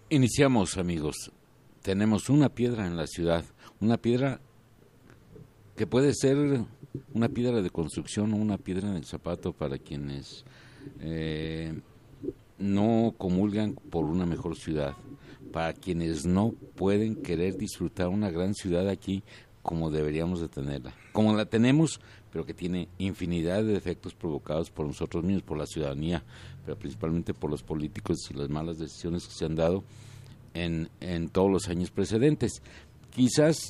Iniciamos, amigos. Tenemos una piedra en la ciudad, una piedra que puede ser una piedra de construcción o una piedra en el zapato para quienes no comulgan por una mejor ciudad, para quienes no pueden querer disfrutar una gran ciudad aquí como deberíamos de tenerla, como la tenemos, pero que tiene infinidad de defectos provocados por nosotros mismos, por la ciudadanía, pero principalmente por los políticos y las malas decisiones que se han dado en todos los años precedentes. Quizás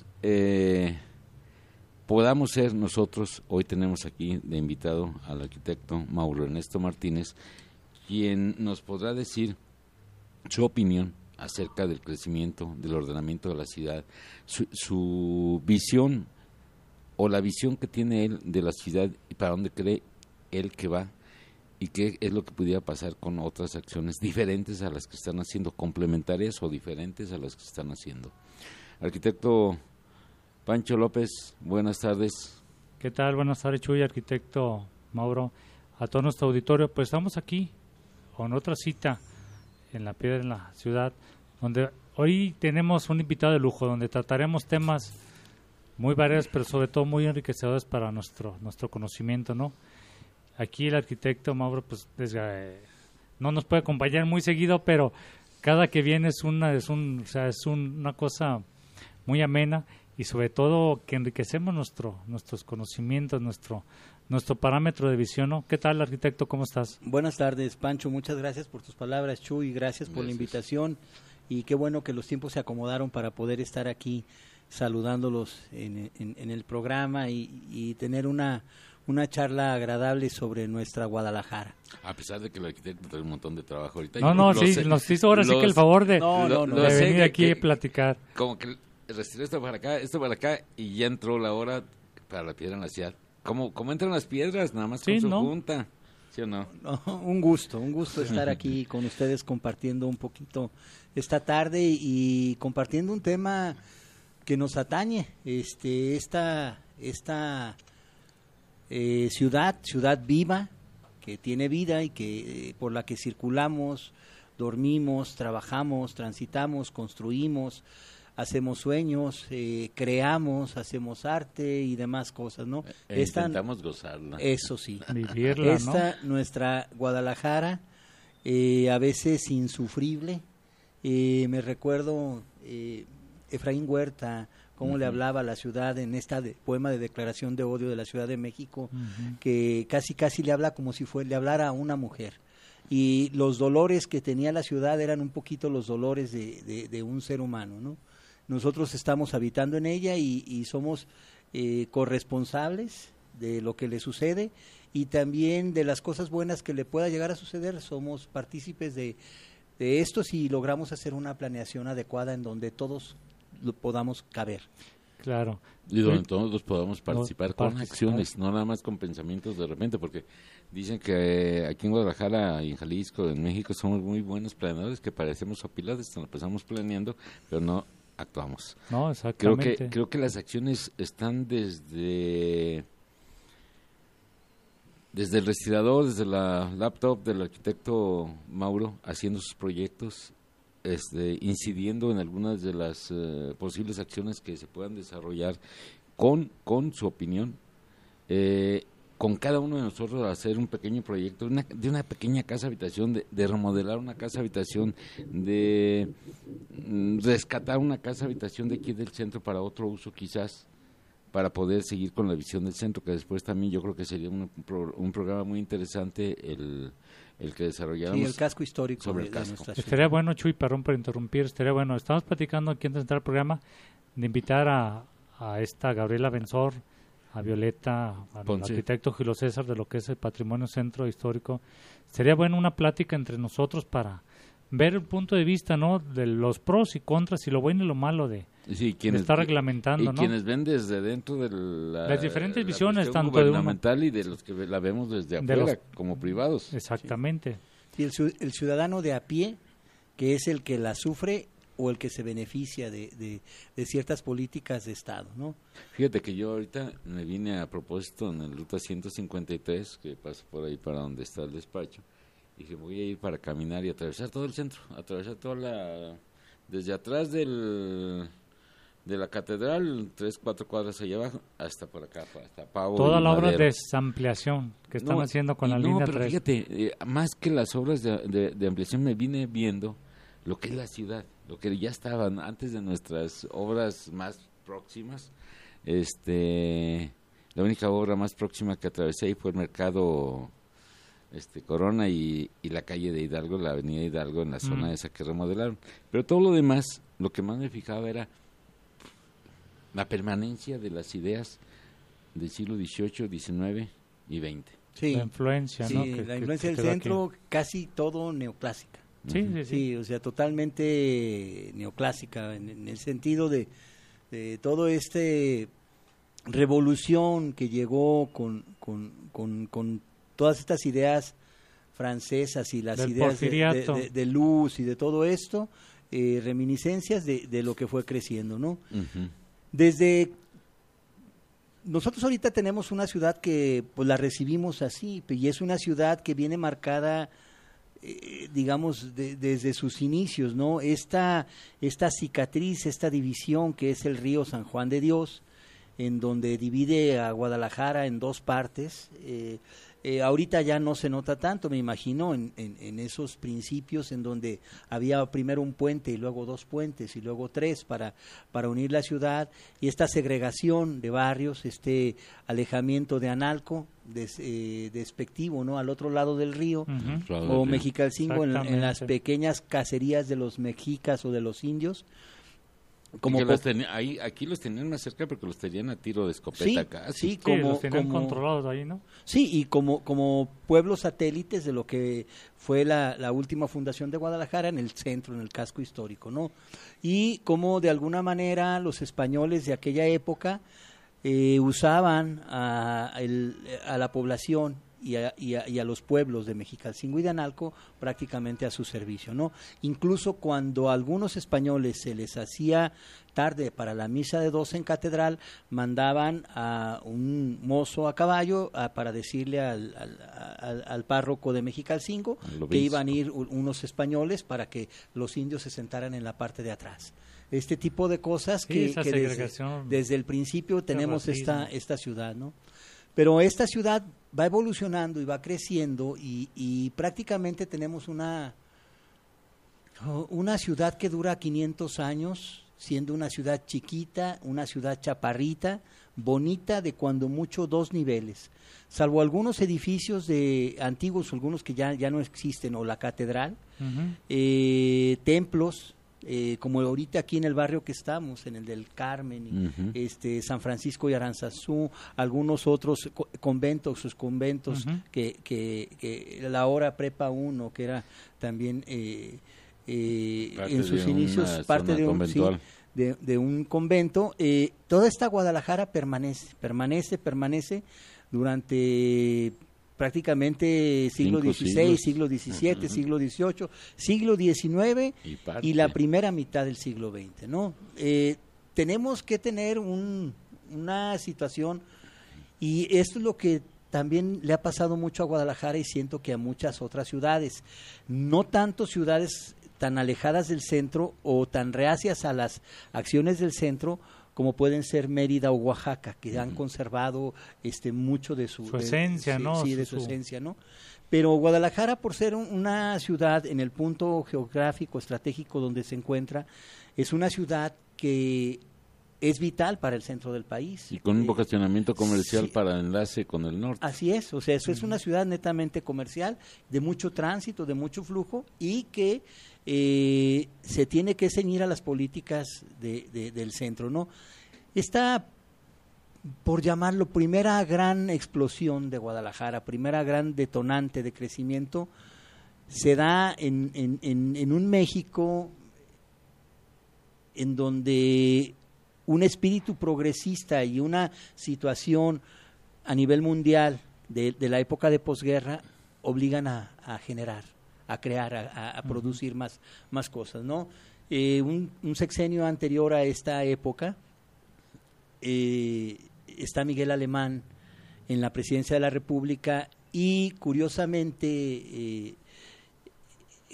podamos ser nosotros, hoy tenemos aquí de invitado al arquitecto Mauro Ernesto Martínez, quien nos podrá decir su opinión acerca del crecimiento, del ordenamiento de la ciudad, su visión o la visión que tiene él de la ciudad y para dónde cree él que va y qué es lo que pudiera pasar con otras acciones diferentes a las que están haciendo, complementarias o diferentes a las que están haciendo. Arquitecto Pancho López, buenas tardes. ¿Qué tal? Buenas tardes, Chuy, arquitecto Mauro, a todo nuestro auditorio. Pues estamos aquí con otra cita en la piedra en la ciudad, donde hoy tenemos un invitado de lujo, donde trataremos temas muy variados, pero sobre todo muy enriquecedores para nuestro conocimiento, ¿no? Aquí el arquitecto Mauro, pues no nos puede acompañar muy seguido, pero cada que viene es una cosa muy amena y sobre todo que enriquecemos nuestros conocimientos, nuestro parámetro de visión, ¿no? ¿Qué tal, arquitecto? ¿Cómo estás? Buenas tardes, Pancho. Muchas gracias por tus palabras, Chuy. Gracias por la invitación. Y qué bueno que los tiempos se acomodaron para poder estar aquí saludándolos en el programa y tener una charla agradable sobre nuestra Guadalajara. A pesar de que el arquitecto tiene un montón de trabajo ahorita. Nos hizo ahora sí que el favor de venir aquí a platicar. Como que retiró esto para acá, y ya entró la hora para la piedra en la ciudad. ¿Cómo entran las piedras? Nada más con su junta. ¿Sí o no? Un gusto estar aquí con ustedes compartiendo un poquito esta tarde y compartiendo un tema que nos atañe, esta ciudad viva, que tiene vida y que por la que circulamos, dormimos, trabajamos, transitamos, construimos, hacemos sueños, creamos, hacemos arte y demás cosas, ¿no? Intentamos gozarla. Eso sí. Vivirla, ¿no? Nuestra Guadalajara, a veces insufrible. Me recuerdo Efraín Huerta, cómo le hablaba a la ciudad en esta poema de declaración de odio de la Ciudad de México, que casi le habla como si le hablara a una mujer. Y los dolores que tenía la ciudad eran un poquito los dolores de un ser humano, ¿no? Nosotros estamos habitando en ella y somos corresponsables de lo que le sucede y también de las cosas buenas que le pueda llegar a suceder. Somos partícipes de esto si logramos hacer una planeación adecuada en donde todos lo podamos caber. Claro. Y donde todos podamos participar con acciones, no nada más con pensamientos de repente, porque dicen que aquí en Guadalajara y en Jalisco, en México, somos muy buenos planeadores, que parecemos opilados, empezamos planeando, pero no actuamos. No, exactamente. Creo que las acciones están desde el respirador, desde la laptop del arquitecto Mauro, haciendo sus proyectos, incidiendo en algunas de las posibles acciones que se puedan desarrollar con su opinión, con cada uno de nosotros hacer un pequeño proyecto de una pequeña casa habitación, de remodelar una casa habitación, de rescatar una casa habitación de aquí del centro para otro uso quizás, para poder seguir con la visión del centro, que después también yo creo que sería un programa muy interesante el que desarrolláramos. Sí, el casco histórico sobre el casco. Estaría bueno, Chuy, perdón por interrumpir, estaría bueno. Estamos platicando aquí antes de entrar al programa de invitar a esta Gabriela Benzor, a Violeta, al arquitecto Julio César de lo que es el patrimonio centro histórico. Sería bueno una plática entre nosotros para ver el punto de vista, ¿no? De los pros y contras y lo bueno y lo malo de estar reglamentando, ¿no? Quienes ven desde dentro de las diferentes visiones, tanto gubernamental y de los que la vemos desde afuera, como privados. Exactamente. Sí, el ciudadano de a pie, que es el que la sufre o el que se beneficia de ciertas políticas de Estado, ¿no? Fíjate que yo ahorita me vine a propósito en el Ruta 153, que paso por ahí para donde está el despacho, Dije, voy a ir para caminar y atravesar todo el centro, atravesar desde atrás de la catedral, 3-4 cuadras allá abajo, hasta por acá, hasta Pavo. Toda y la obra Madero. de ampliación que están haciendo con la línea pero 3. fíjate, más que las obras de ampliación me vine viendo lo que es la ciudad, lo que ya estaban antes de nuestras obras más próximas. La única obra más próxima que atravesé ahí fue el mercado Corona y la calle de Hidalgo, la avenida Hidalgo, en la zona esa que remodelaron. Pero todo lo demás, lo que más me fijaba era la permanencia de las ideas del siglo XVIII, XIX y XX. Sí, la influencia, ¿no? La influencia del centro, casi todo neoclásica. Sí. O sea, totalmente neoclásica, en el sentido de todo revolución que llegó con todas estas ideas francesas y las del ideas de luz y de todo esto, reminiscencias de lo que fue creciendo, ¿no? Uh-huh. Nosotros ahorita tenemos una ciudad que pues la recibimos así, y es una ciudad que viene marcada, digamos, desde sus inicios, ¿no? Esta cicatriz, esta división que es el río San Juan de Dios, en donde divide a Guadalajara en dos partes. Ahorita ya no se nota tanto, me imagino, en esos principios en donde había primero un puente y luego dos puentes y luego tres para unir la ciudad, y esta segregación de barrios, este alejamiento de Analco, despectivo, ¿no? Al otro lado del río, o Mexicalcingo en las pequeñas cacerías de los mexicas o de los indios. Aquí los tenían más cerca porque los tenían a tiro de escopeta casi. Sí, los tenían controlados ahí, ¿no? Sí, y como pueblos satélites de lo que fue la última fundación de Guadalajara en el centro, en el casco histórico, ¿no? Y como de alguna manera los españoles de aquella época usaban a la población y a los pueblos de Mexicalcingo y de Analco prácticamente a su servicio, ¿no? Incluso cuando a algunos españoles se les hacía tarde para la misa de 12 en catedral, mandaban a un mozo a caballo para decirle al párroco de Mexicalcingo que iban a ir unos españoles para que los indios se sentaran en la parte de atrás. Este tipo de cosas que desde el principio tenemos esta ciudad, ¿no? Pero esta ciudad va evolucionando y va creciendo y prácticamente tenemos una ciudad que dura 500 años, siendo una ciudad chiquita, una ciudad chaparrita, bonita, de cuando mucho 2 niveles. Salvo algunos edificios antiguos, algunos que ya no existen, o la catedral, templos, como ahorita aquí en el barrio que estamos, en el del Carmen, San Francisco y Aranzazú, algunos otros conventos, sus conventos, que la hora Prepa 1, que era también en sus inicios parte de un convento. Toda esta Guadalajara permanece durante prácticamente siglo XVI, siglo XVII, siglo XVIII, siglo XIX y la primera mitad del siglo XX, ¿no? Tenemos que tener una situación, y esto es lo que también le ha pasado mucho a Guadalajara y siento que a muchas otras ciudades, no tanto ciudades tan alejadas del centro o tan reacias a las acciones del centro, como pueden ser Mérida o Oaxaca, que han conservado mucho de su esencia, ¿no? Sí, de su esencia, ¿no? Pero Guadalajara, por ser una ciudad en el punto geográfico estratégico donde se encuentra, es una ciudad que es vital para el centro del país. Y con un vocacionamiento comercial para enlace con el norte. Así es, o sea, eso es una ciudad netamente comercial, de mucho tránsito, de mucho flujo, y que se tiene que ceñir a las políticas del centro, ¿no? Esta, por llamarlo, primera gran explosión de Guadalajara, primera gran detonante de crecimiento, se da en un México en donde un espíritu progresista y una situación a nivel mundial de la época de posguerra obligan a generar, a crear, a producir más cosas, ¿no? Un sexenio anterior a esta época está Miguel Alemán en la presidencia de la República, y curiosamente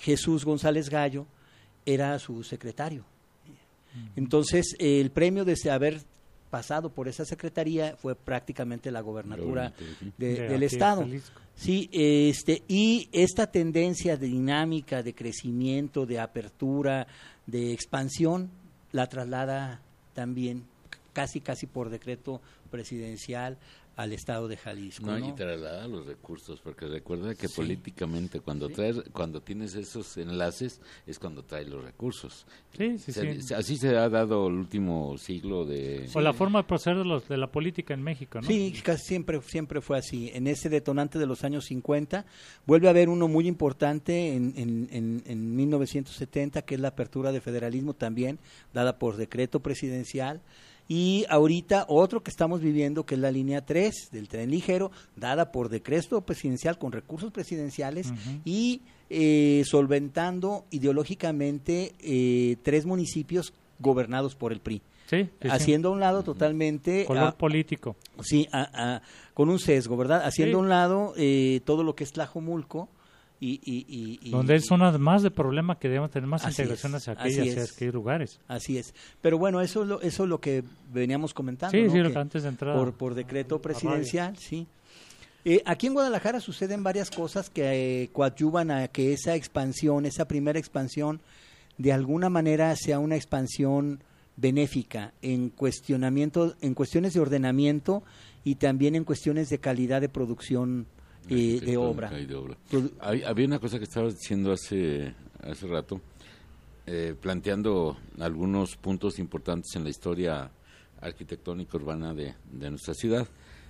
Jesús González Gallo era su secretario. Entonces, el premio de haber pasado por esa secretaría fue prácticamente la gobernatura del estado. Sí, y esta tendencia de dinámica, de crecimiento, de apertura, de expansión, la traslada también casi por decreto presidencial al estado de Jalisco. No, y traslada los recursos, porque recuerda que políticamente cuando tienes esos enlaces es cuando traes los recursos. Sí. Así se ha dado el último siglo de... O la forma de proceder de la política en México, ¿no? Sí, casi siempre fue así. En ese detonante de los años 50 vuelve a haber uno muy importante en 1970, que es la apertura de federalismo también, dada por decreto presidencial. Y ahorita otro que estamos viviendo, que es la línea 3 del tren ligero, dada por decreto presidencial con recursos presidenciales y solventando ideológicamente 3 municipios gobernados por el PRI. Sí, haciendo a un lado totalmente... color político. Sí, con un sesgo, ¿verdad? Haciendo a un lado todo lo que es Tlajomulco, donde es zona más de problema, que debemos tener más integración hacia aquellos lugares. Así es. Pero bueno, eso es lo que veníamos comentando. Sí, ¿no? sí, lo que antes de entrar. Por decreto presidencial, sí. Aquí en Guadalajara suceden varias cosas que coadyuvan a que esa expansión, esa primera expansión, de alguna manera sea una expansión benéfica en cuestiones de ordenamiento y también en cuestiones de calidad de producción de obra. Había una cosa que estaba diciendo hace rato, planteando algunos puntos importantes en la historia arquitectónica urbana de nuestra ciudad,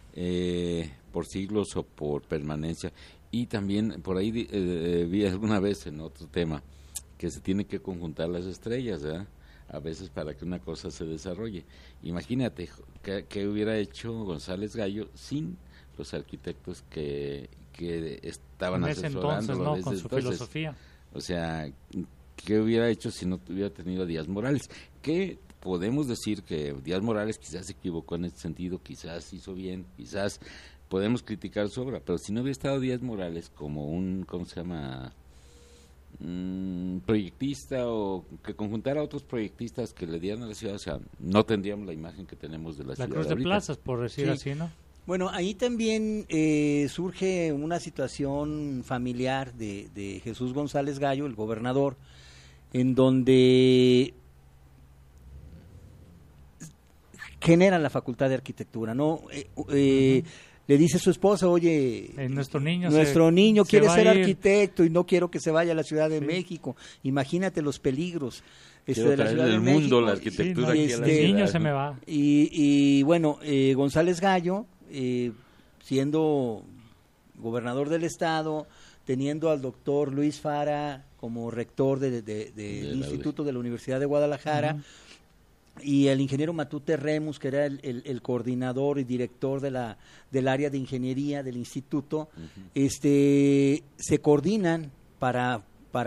por siglos o por permanencia. Y también por ahí vi alguna vez en otro tema que se tiene que conjuntar las estrellas, ¿verdad? A veces para que una cosa se desarrolle. Imagínate qué hubiera hecho González Gallo sin los arquitectos que estaban asesorando con su filosofía. O sea, ¿qué hubiera hecho si no hubiera tenido a Díaz Morales? Que podemos decir que Díaz Morales quizás se equivocó en este sentido, quizás hizo bien, quizás podemos criticar su obra, pero si no hubiera estado Díaz Morales como un, ¿cómo se llama?, proyectista, o que conjuntara a otros proyectistas que le dieran a la ciudad, o sea, no tendríamos la imagen que tenemos de la ciudad. La Cruz de Plazas, por decir así, ¿no? Bueno, ahí también surge una situación familiar de Jesús González Gallo, el gobernador, en donde genera la Facultad de Arquitectura, ¿no? Le dice a su esposa, oye, nuestro niño quiere ser arquitecto y no quiero que se vaya a la Ciudad de México. Imagínate los peligros de la Ciudad de México. Mundo, la arquitectura aquí a la ciudad. El niño se me va. Y bueno, González Gallo, siendo gobernador del estado, teniendo al doctor Luis Fara como rector del Instituto de la Universidad de Guadalajara, y el ingeniero Matute Remus, que era el coordinador y director del área de ingeniería del instituto, se coordinan para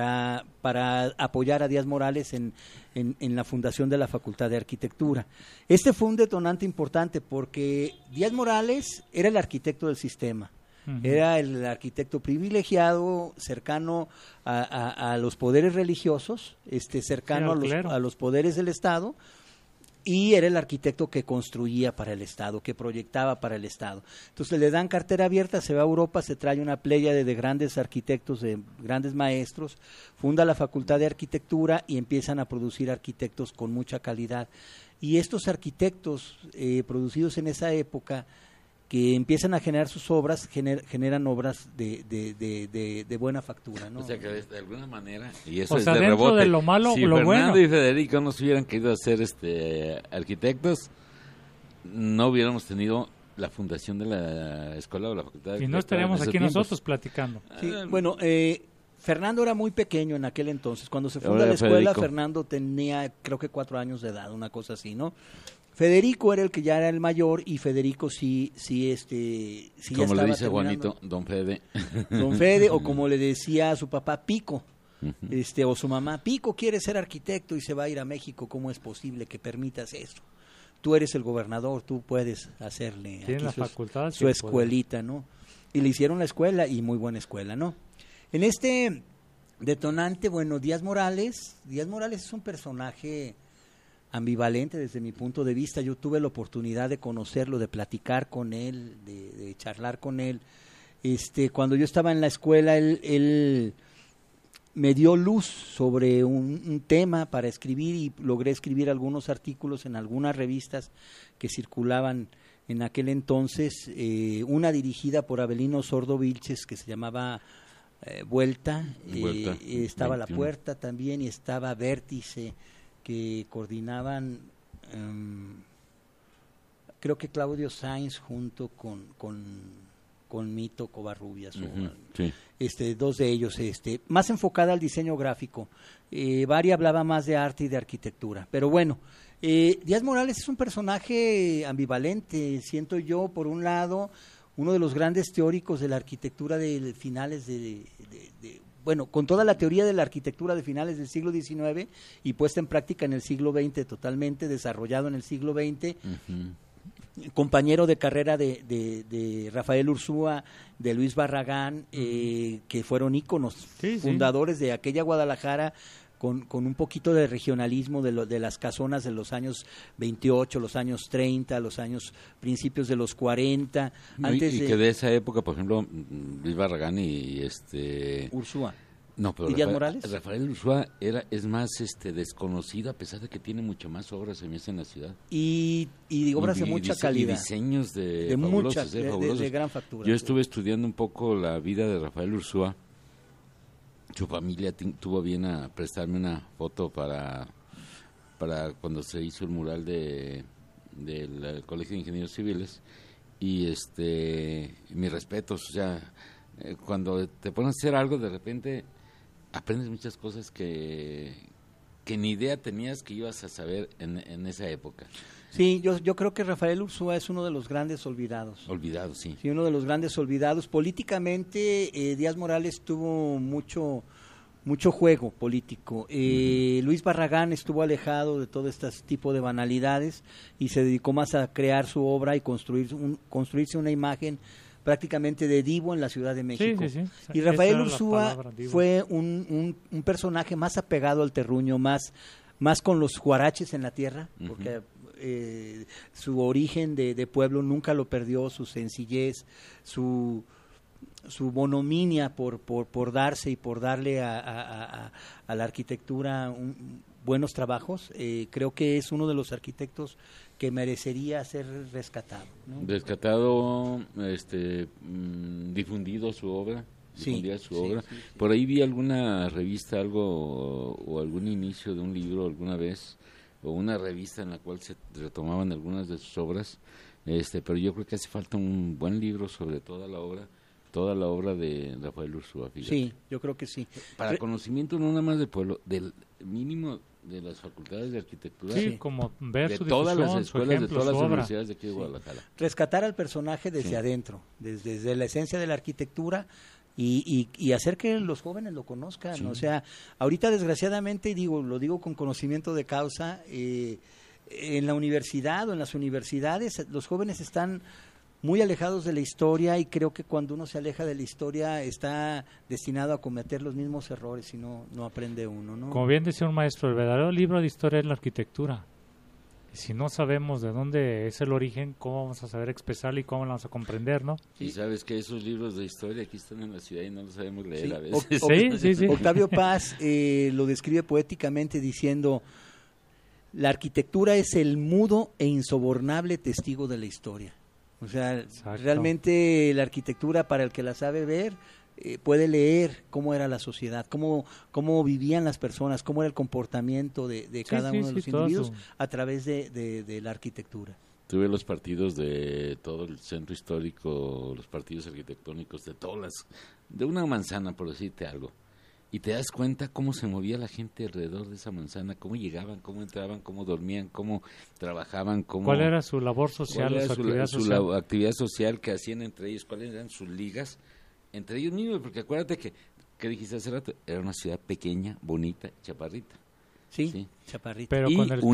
apoyar a Díaz Morales en la fundación de la Facultad de Arquitectura. Este fue un detonante importante porque Díaz Morales era el arquitecto del sistema. Era el arquitecto privilegiado, cercano a los poderes religiosos, cercano a los poderes del Estado, y era el arquitecto que construía para el Estado, que proyectaba para el Estado. Entonces le dan cartera abierta, se va a Europa, se trae una pléyade de grandes arquitectos, de grandes maestros, funda la Facultad de Arquitectura y empiezan a producir arquitectos con mucha calidad. Y estos arquitectos producidos en esa época, que empiezan a generar sus obras, generan obras de buena factura, ¿no? O sea que de alguna manera, y eso es de rebote, dentro de lo malo, si lo Fernando bueno. y Federico no se hubieran querido hacer arquitectos, no hubiéramos tenido la fundación de la escuela o la facultad de y no estaríamos aquí nosotros platicando. Sí, bueno, Fernando era muy pequeño en aquel entonces. Cuando se funda la escuela, Federico. Fernando tenía creo que 4 años de edad, una cosa así, ¿no? Federico era el que ya era el mayor, y Federico sí como le dice Juanito, don Fede. Don Fede, o como le decía a su papá, Pico, o su mamá, Pico quiere ser arquitecto y se va a ir a México, ¿cómo es posible que permitas eso? Tú eres el gobernador, tú puedes hacerle aquí la facultad, su escuelita, ¿no? Y le hicieron la escuela, y muy buena escuela, ¿no? En este Detonante, bueno, Díaz Morales es un personaje ambivalente desde mi punto de vista. Yo tuve la oportunidad de conocerlo, de platicar con él, de charlar con él. Cuando yo estaba en la escuela, él me dio luz sobre un tema para escribir y logré escribir algunos artículos en algunas revistas que circulaban en aquel entonces, una dirigida por Avelino Sordo Vilches que se llamaba Vuelta, estaba 21. La Puerta también, y estaba Vértice, que coordinaban creo que Claudio Sainz junto con Mito Covarrubias, sí. Dos de ellos, más enfocada al diseño gráfico. Vari hablaba más de arte y de arquitectura, pero bueno, Díaz Morales es un personaje ambivalente, siento yo. Por un lado, uno de los grandes teóricos de la arquitectura de finales bueno, con toda la teoría de la arquitectura de finales del siglo XIX y puesta en práctica en el siglo XX, totalmente desarrollado en el siglo XX. Compañero de carrera de Rafael Ursúa, de Luis Barragán, que fueron íconos, fundadores de aquella Guadalajara con un poquito de regionalismo de las casonas de los años 28, los años 30, los años principios de los 40. Que de esa época, por ejemplo, Luis Barragán y Ursúa. No, pero Díaz Morales. Rafael Ursúa es más desconocido, a pesar de que tiene mucho más obras en la ciudad. Y obras de mucha calidad. Y diseños de fabulosos, fabulosos. De gran factura. Yo estuve estudiando un poco la vida de Rafael Ursúa. Su familia tuvo bien a prestarme una foto para cuando se hizo el mural del Colegio de Ingenieros Civiles. Y mis respetos, o sea, cuando te pones a hacer algo, de repente aprendes muchas cosas que ni idea tenías que ibas a saber en esa época. Sí, yo creo que Rafael Ursúa es uno de los grandes olvidados. Olvidados, sí. Sí, uno de los grandes olvidados. Políticamente, Díaz Morales tuvo mucho juego político. Luis Barragán estuvo alejado de todo este tipo de banalidades y se dedicó más a crear su obra y construirse una imagen prácticamente de divo en la Ciudad de México. Sí. Y Rafael Ursúa fue un personaje más apegado al terruño, más con los huaraches en la tierra, porque su origen de pueblo nunca lo perdió, su sencillez, su bonominia por darse y por darle a la arquitectura buenos trabajos. Creo que es uno de los arquitectos que merecería ser rescatado, ¿no? Rescatado, difundido su obra. Sí. Por ahí vi alguna revista, o algún inicio de un libro alguna vez, o una revista en la cual se retomaban algunas de sus obras, pero yo creo que hace falta un buen libro sobre toda la obra de Rafael Ursúa. Sí, yo creo que sí. Para conocimiento no nada más del pueblo, del mínimo de las facultades de arquitectura, como ver de su todas difusión, las escuelas, ejemplo, de todas las obra. universidades de aquí de Guadalajara. Rescatar al personaje desde adentro, desde la esencia de la arquitectura, y hacer que los jóvenes lo conozcan. O sea, ahorita desgraciadamente, lo digo con conocimiento de causa, en la universidad o en las universidades los jóvenes están muy alejados de la historia, y creo que cuando uno se aleja de la historia está destinado a cometer los mismos errores y no aprende uno, ¿no? Como bien decía un maestro, el verdadero libro de historia es la arquitectura. Y si no sabemos de dónde es el origen, ¿cómo vamos a saber expresarlo y cómo lo vamos a comprender, no? Y sabes que esos libros de historia aquí están en la ciudad y no los sabemos leer a veces. Sí. Octavio Paz lo describe poéticamente diciendo: la arquitectura es el mudo e insobornable testigo de la historia. O sea, exacto. Realmente la arquitectura, para el que la sabe ver, puede leer cómo era la sociedad, cómo vivían las personas, cómo era el comportamiento de cada uno de los individuos a través de la arquitectura. Tuve los partidos de todo el centro histórico, los partidos arquitectónicos de una manzana, por decirte algo. Y te das cuenta cómo se movía la gente alrededor de esa manzana, cómo llegaban, cómo entraban, cómo dormían, cómo trabajaban, ¿Cuál era su labor social, su actividad social? Su actividad social que hacían entre ellos, cuáles eran sus ligas entre ellos mismos, porque acuérdate que dijiste hace rato, era una ciudad pequeña, bonita, chaparrita. Sí, chaparrita. Pero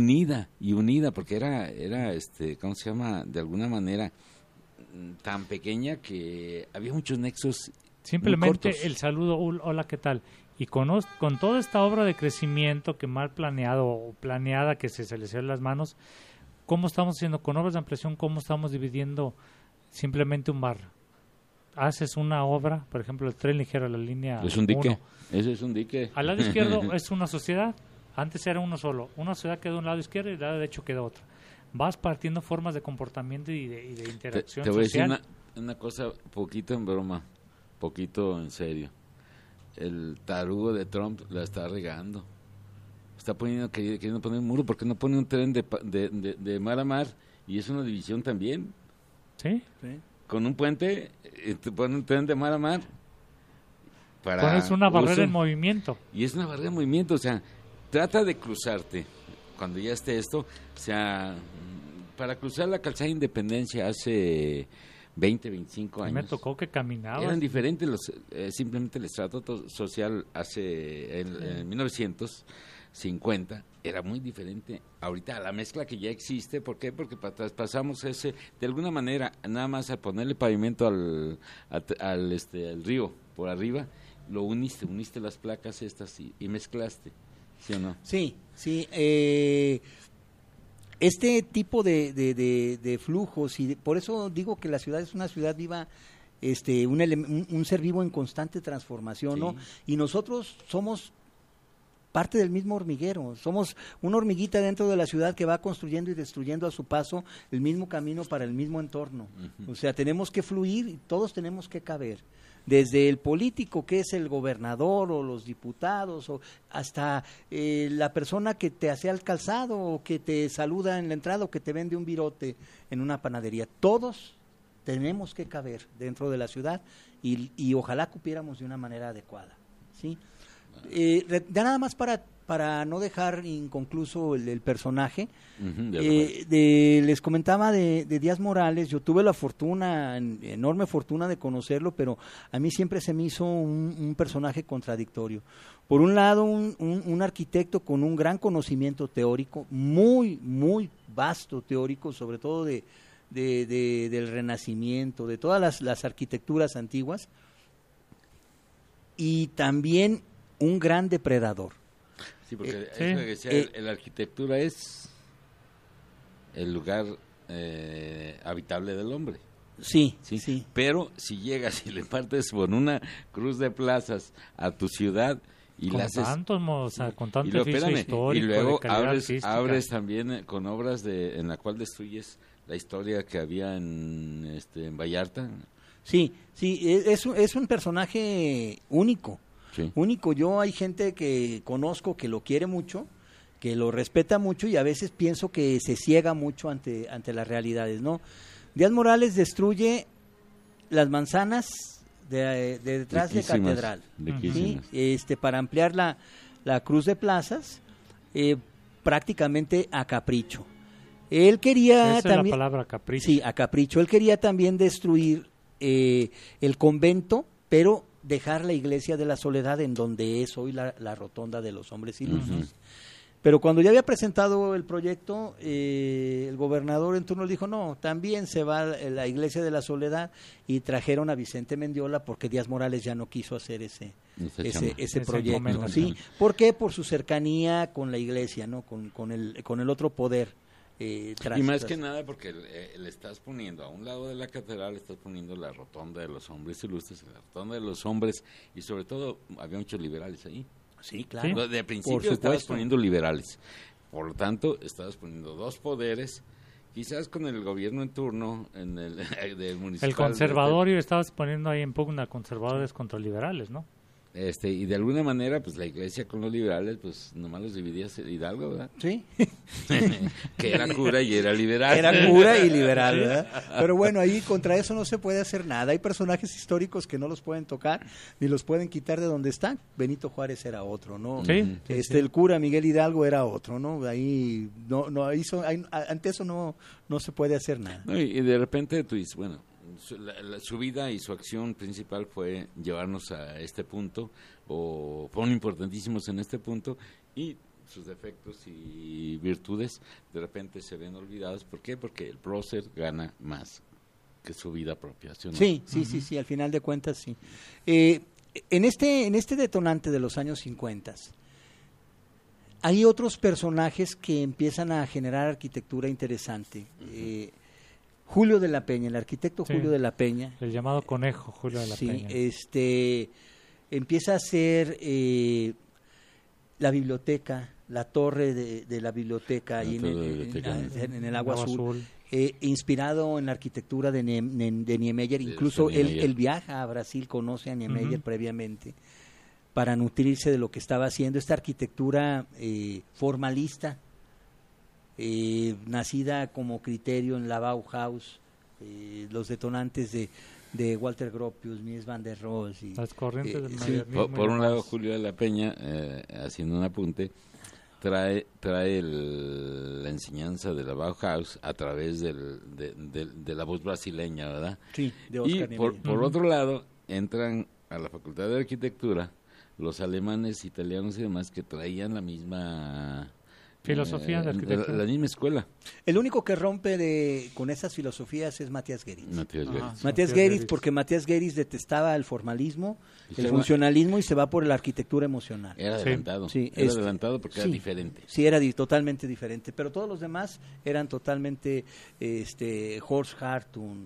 unida, porque era ¿cómo se llama? De alguna manera tan pequeña que había muchos nexos Simplemente el saludo, hola, ¿qué tal? Y con toda esta obra de crecimiento que mal planeado o planeada que se les dio las manos, ¿cómo estamos haciendo? Con obras de ampliación, ¿cómo estamos dividiendo simplemente un barrio? Haces una obra, por ejemplo, el tren ligero, la línea Es un dique, 1. eso es un dique. Al lado izquierdo es una sociedad, antes era uno solo. Una sociedad quedó un lado izquierdo y el lado derecho quedó otra. Vas partiendo formas de comportamiento y de interacción te voy social. a decir una cosa, poquito en broma, poquito en serio. El tarugo de Trump la está regando. Está queriendo poner un muro. ¿Por qué no pone un tren de mar a mar? Y es una división también. ¿Sí? Con un puente, te pone un tren de mar a mar. Pones una barrera en movimiento. Y es una barrera en movimiento. O sea, trata de cruzarte. Cuando ya esté esto, o sea, para cruzar la calzada de Independencia hace 20, 25 años. Me tocó que caminabas. Eran diferentes simplemente el estrato social en 1950 era muy diferente. Ahorita la mezcla que ya existe, ¿por qué? Porque traspasamos de alguna manera, nada más al ponerle pavimento al río por arriba, lo uniste las placas estas y mezclaste, ¿sí o no? Sí. Este tipo de flujos, y por eso digo que la ciudad es una ciudad viva, un ser vivo en constante transformación, ¿no? Y nosotros somos parte del mismo hormiguero, somos una hormiguita dentro de la ciudad que va construyendo y destruyendo a su paso el mismo camino para el mismo entorno. O sea, tenemos que fluir y todos tenemos que caber. Desde el político, que es el gobernador o los diputados, o hasta la persona que te hace al calzado o que te saluda en la entrada o que te vende un virote en una panadería. Todos tenemos que caber dentro de la ciudad y ojalá cupiéramos de una manera adecuada, ¿sí? Ya nada más para no dejar inconcluso el personaje, les comentaba de Díaz Morales. Yo tuve la enorme fortuna de conocerlo, pero a mí siempre se me hizo un personaje contradictorio. Por un lado, un arquitecto con un gran conocimiento teórico, muy, muy vasto teórico, sobre todo del Renacimiento, de todas las arquitecturas antiguas, y también un gran depredador. Sí, porque es lo que decía, la arquitectura es el lugar habitable del hombre. Sí. Pero si llegas y le partes por una cruz de plazas a tu ciudad y con la haces... con tanto edificio histórico, y luego de abres también con obras en la cual destruyes la historia que había en Vallarta. Sí, es un personaje único. Sí. Único. Yo hay gente que conozco que lo quiere mucho, que lo respeta mucho, y a veces pienso que se ciega mucho ante las realidades, ¿no? Díaz Morales destruye las manzanas de detrás de Catedral, ¿sí? Para ampliar la cruz de plazas, prácticamente a capricho. Él quería Esa también, es la palabra, capricho. Sí, a capricho. Él quería también destruir el convento, pero dejar la iglesia de la Soledad en donde es hoy la rotonda de los hombres ilusos. Pero cuando ya había presentado el proyecto, el gobernador en turno dijo, no, también se va la iglesia de la Soledad, y trajeron a Vicente Mendiola porque Díaz Morales ya no quiso hacer ese proyecto. ¿Sí? ¿Por qué? Por su cercanía con la iglesia, ¿no? Con el otro poder. Y más que nada porque le estás poniendo a un lado de la catedral, estás poniendo la rotonda de los hombres ilustres, la rotonda de los hombres, y sobre todo había muchos liberales ahí. Sí, claro. De principio estabas poniendo liberales, por lo tanto estabas poniendo dos poderes, quizás con el gobierno en turno del municipal. El conservadorio estabas poniendo ahí en pugna conservadores contra liberales, ¿no? Y de alguna manera, pues la iglesia con los liberales, pues nomás los dividías Hidalgo, ¿verdad? Sí. Que era cura y era liberal. Era cura y liberal, ¿verdad? Pero bueno, ahí contra eso no se puede hacer nada. Hay personajes históricos que no los pueden tocar, ni los pueden quitar de donde están. Benito Juárez era otro, ¿no? Sí. El cura Miguel Hidalgo era otro, ¿no? Ahí ante eso no se puede hacer nada. No, y de repente tú dices, bueno, su vida y su acción principal fue llevarnos a este punto, o fueron importantísimos en este punto, y sus defectos y virtudes de repente se ven olvidados. ¿Por qué? Porque el prócer gana más. que su vida propia. ¿Sí, no? Sí, al final de cuentas sí. En este detonante de los años 50 hay otros personajes que empiezan a generar arquitectura interesante. Julio de la Peña, el arquitecto Julio de la Peña. El llamado conejo Julio de la Peña. Empieza a hacer la biblioteca, la torre de la biblioteca ahí en el Agua Azul. Inspirado en la arquitectura de Niemeyer, incluso él viaja a Brasil, conoce a Niemeyer previamente para nutrirse de lo que estaba haciendo. Esta arquitectura formalista, nacida como criterio en la Bauhaus, los detonantes de Walter Gropius, Mies van der Rohe. Las corrientes del modernismo. Por un lado, Julio de la Peña, haciendo un apunte, trae la enseñanza de la Bauhaus a través de la voz brasileña, ¿verdad? Sí, de Oscar Y por otro lado, entran a la Facultad de Arquitectura los alemanes, italianos y demás que traían la misma filosofía de arquitectura. La misma escuela. El único que rompe con esas filosofías es Matías Geritz. Matías Geritz, porque Matías Geritz detestaba el formalismo, el funcionalismo y se va por la arquitectura emocional. Era adelantado. Sí, era adelantado porque era diferente. Sí, era totalmente diferente. Pero todos los demás eran totalmente Horst Hartung,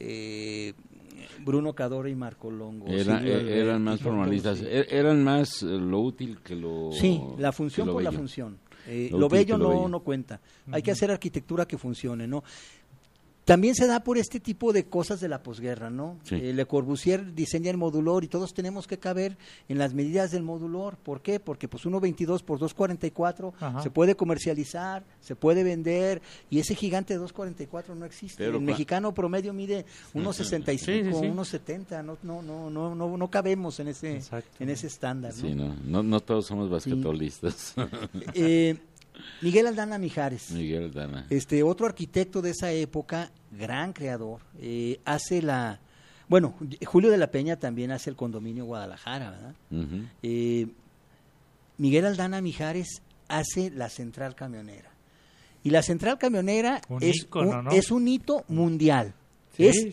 Bruno Cadore y Marco Longo. Eran más formalistas. Eran más lo útil que lo... Sí, la función por la función. Lo bello no cuenta. Hay que hacer arquitectura que funcione, ¿no? También se da por este tipo de cosas de la posguerra, ¿no? Sí. Le Corbusier diseña el modulor y todos tenemos que caber en las medidas del modulor. ¿Por qué? Porque pues 1.22 por 2.44 se puede comercializar, se puede vender, y ese gigante de 2.44 no existe. Pero el mexicano promedio mide 1.65, 1.70, no cabemos en ese estándar, ¿no? Sí, no todos somos basquetbolistas. Miguel Aldana Mijares. Miguel Aldana. Otro arquitecto de esa época, gran creador, hace Julio de la Peña también hace el condominio Guadalajara, ¿verdad? Miguel Aldana Mijares hace la central camionera. Y la central camionera es un hito mundial. Sí,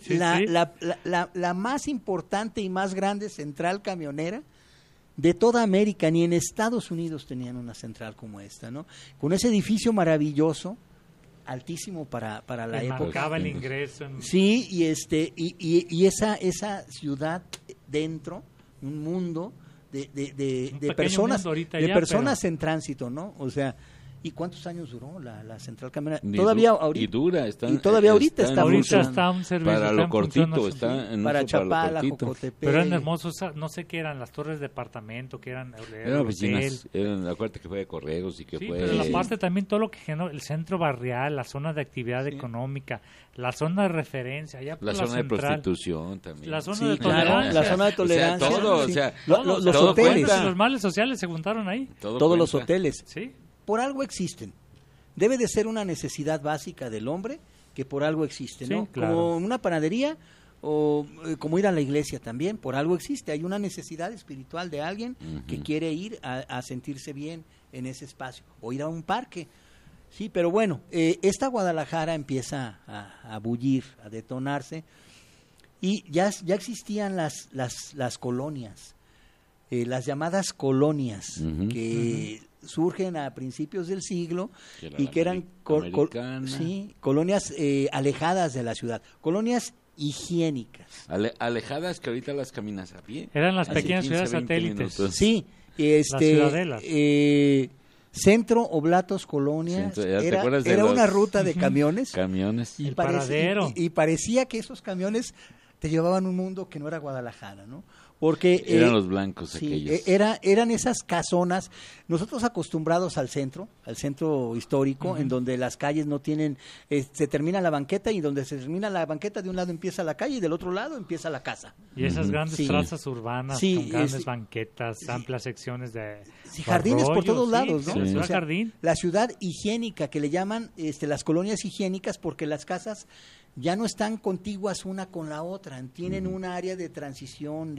la más importante y más grande central camionera de toda América. Ni en Estados Unidos tenían una central como esta, ¿no? Con ese edificio maravilloso, altísimo para la época. Marcaba el ingreso. Sí, y esa ciudad dentro, un mundo de personas en tránsito, ¿no? O sea, ¿y cuántos años duró la central camionera? Todavía ahorita. Ahorita está un servicio para lo cortito, está en para Chapala, Jocotepec. Pero eran hermosos, no sé qué eran, las torres de departamento, que eran oficinas, acuérdate que fue de correos y que fue... pero la parte también, todo lo que generó, el centro barrial, la zona de actividad económica, la zona de referencia, allá por la zona central, de prostitución también. La zona de tolerancia. La zona de tolerancia. O sea, todo, o sea, los hoteles. Los males sociales se juntaron ahí. Todos los hoteles. Sí. Por algo existen. Debe de ser una necesidad básica del hombre que por algo existe, ¿no? Sí, claro. Como una panadería o como ir a la iglesia también, por algo existe. Hay una necesidad espiritual de alguien que quiere ir a sentirse bien en ese espacio o ir a un parque. Sí, pero bueno, esta Guadalajara empieza a bullir, a detonarse y ya existían las colonias, las llamadas colonias que surgen a principios del siglo y que eran colonias alejadas de la ciudad, colonias higiénicas. Alejadas que ahorita las caminas a pie. Eran las pequeñas ciudades satélites. Sí, las ciudadelas. Centro, Oblatos, Colonias, era una ruta de camiones. Y paradero. Y parecía que esos camiones te llevaban a un mundo que no era Guadalajara, ¿no? Porque eran los blancos aquellos. Eran esas casonas, nosotros acostumbrados al centro histórico, en donde las calles no tienen, se termina la banqueta y donde se termina la banqueta de un lado empieza la calle y del otro lado empieza la casa. Y esas grandes trazas urbanas con grandes banquetas, amplias secciones de jardines por todos lados, ¿no? Sí. O sea, jardín. La ciudad higiénica que le llaman las colonias higiénicas porque las casas ya no están contiguas una con la otra, tienen un área de transición,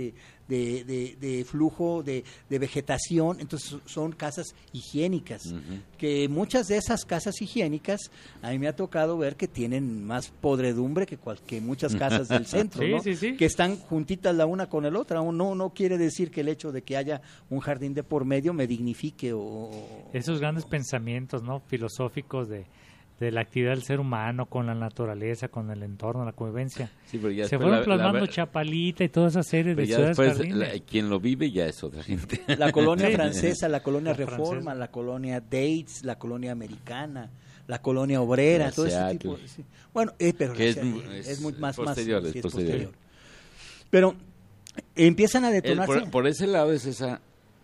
de flujo, de vegetación, entonces son casas higiénicas, que muchas de esas casas higiénicas, a mí me ha tocado ver que tienen más podredumbre que muchas casas del centro, Sí, ¿no? sí, sí. Que están juntitas la una con la otra, no quiere decir que el hecho de que haya un jardín de por medio me dignifique Esos grandes pensamientos, ¿no? Filosóficos de la actividad del ser humano con la naturaleza, con el entorno, la convivencia. Sí, pero ya Se después fueron plasmando Chapalita y toda esa serie de pero ya ciudades después jardines. quien lo vive ya es otra gente. la colonia Sí. francesa, la colonia La Reforma, francesa. la colonia Dates, la colonia americana, la colonia obrera, La todo ese Seattle. tipo. Sí. Bueno, pero Que es muy más posterior, sí, es posterior. Pero empiezan a detonarse. Por ese lado es esa